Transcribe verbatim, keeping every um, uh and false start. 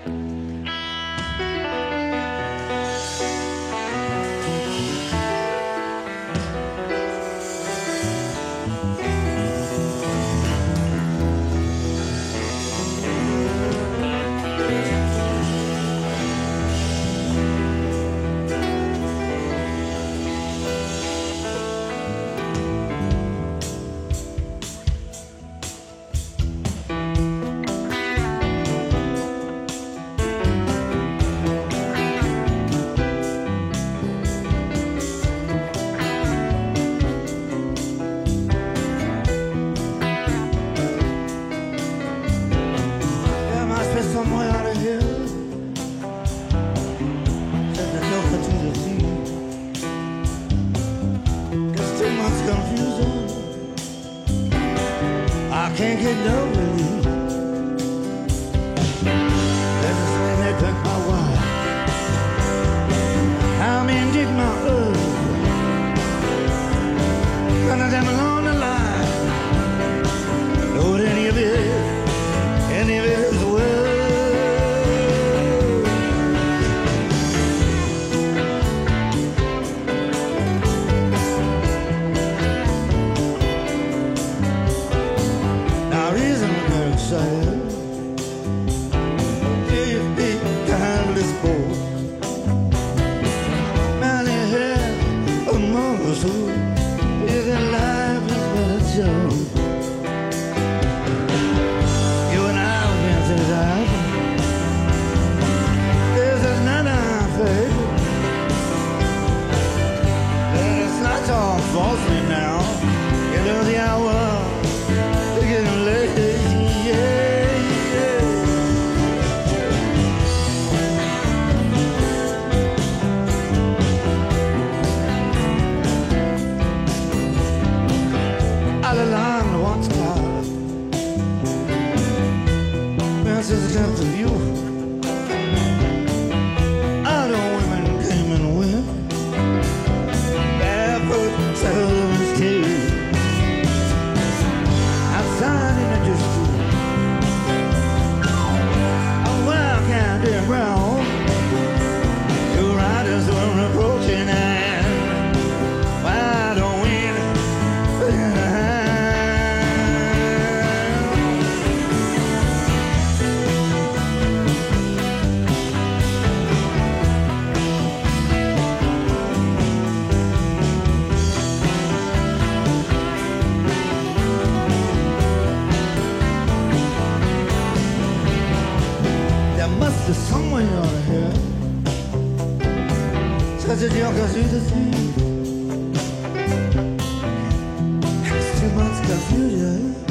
Somewhere out of here, set the door to the sea. There's too much confusion, I can't get no relief. There's a slam that took my wife, I'm in dig my earth. None of them along the line, Lord, any of it, any of it is worth. Falsely now, you know the hour, it's getting late, yeah, yeah. All along the one cloud, man says it's up to you. All the women came and went, barefoot. Outside in the district, oh well, can't get round. Two riders were approaching, and why don't we put in a there's somewhere out here, such a joke as you to see. There's too much confusion.